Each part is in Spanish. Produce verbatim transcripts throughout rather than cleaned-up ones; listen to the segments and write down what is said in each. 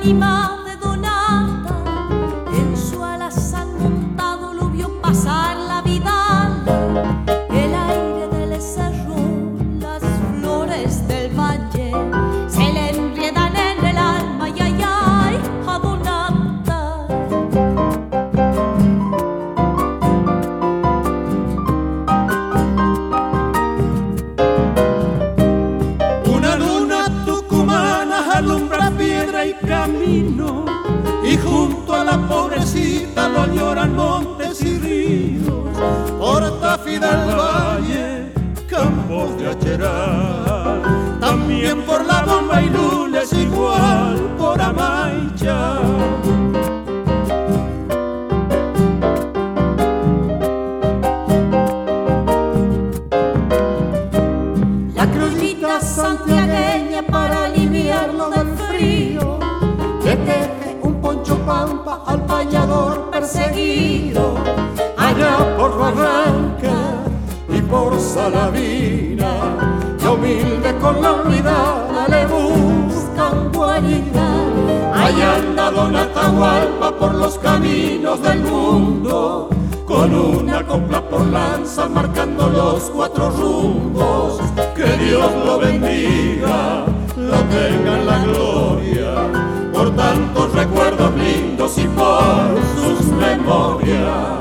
ánima de Donata, en su alazán montado lo vio pasar la Vidala. El aire del cerro, las flores del valle, se le enredan en el alma, y ay, ay, a Donata. Una luna tucumana alumbra piedra y camino, y junto a la pobrecita lo lloran montes y ríos, por Tafí del Valle, campos de Acheral, también por la Bomba y Lules, igual por Amaicha. La criollita santiagueña para aliviarlo del frío le teje un poncho pampa al payador perseguido. Allá por Barranca y por Salavina, la humilde con la olvidada le buscan guarida. Allá anda Don Atahualpa por los caminos del mundo, con una copla por lanza marcando los cuatro rumbos. Que Dios lo bendiga, lo tenga en la gloria, por tantos recuerdos lindos y por sus memorias.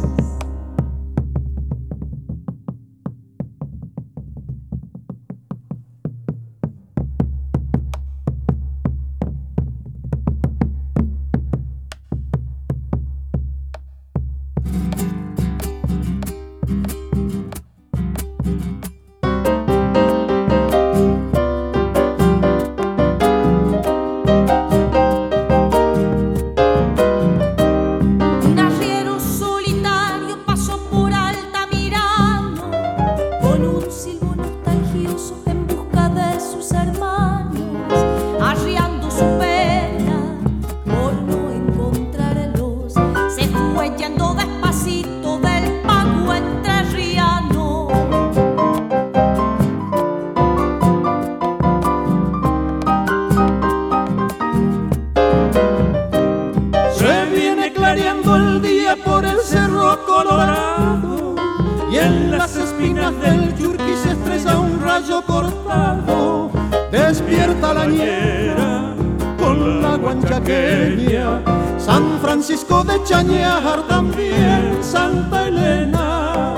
El día por el Cerro Colorado, y en las espinas del Yurqui se estrella un rayo cortado. Despierta la ñera con la guanchaqueña, San Francisco de Chañar, también Santa Elena.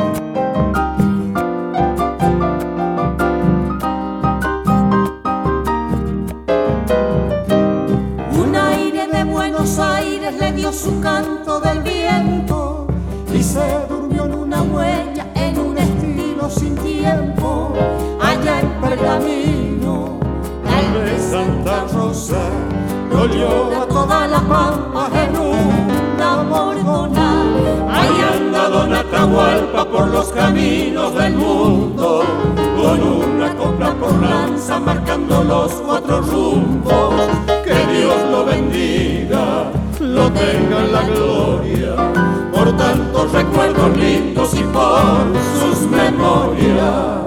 Un aire de Buenos Aires le dio su canto del viento, y se durmió en una huella, en un estilo sin tiempo. Allá en Pergamino, tal vez Santa Rosa dolió a toda la pampa en una bordona. Ahí anda Don Atahualpa por los caminos del mundo, con una copla por lanza marcando los cuatro rumbos. Que Dios lo bendiga, lo tenga en la gloria, por tantos recuerdos lindos y por sus memorias.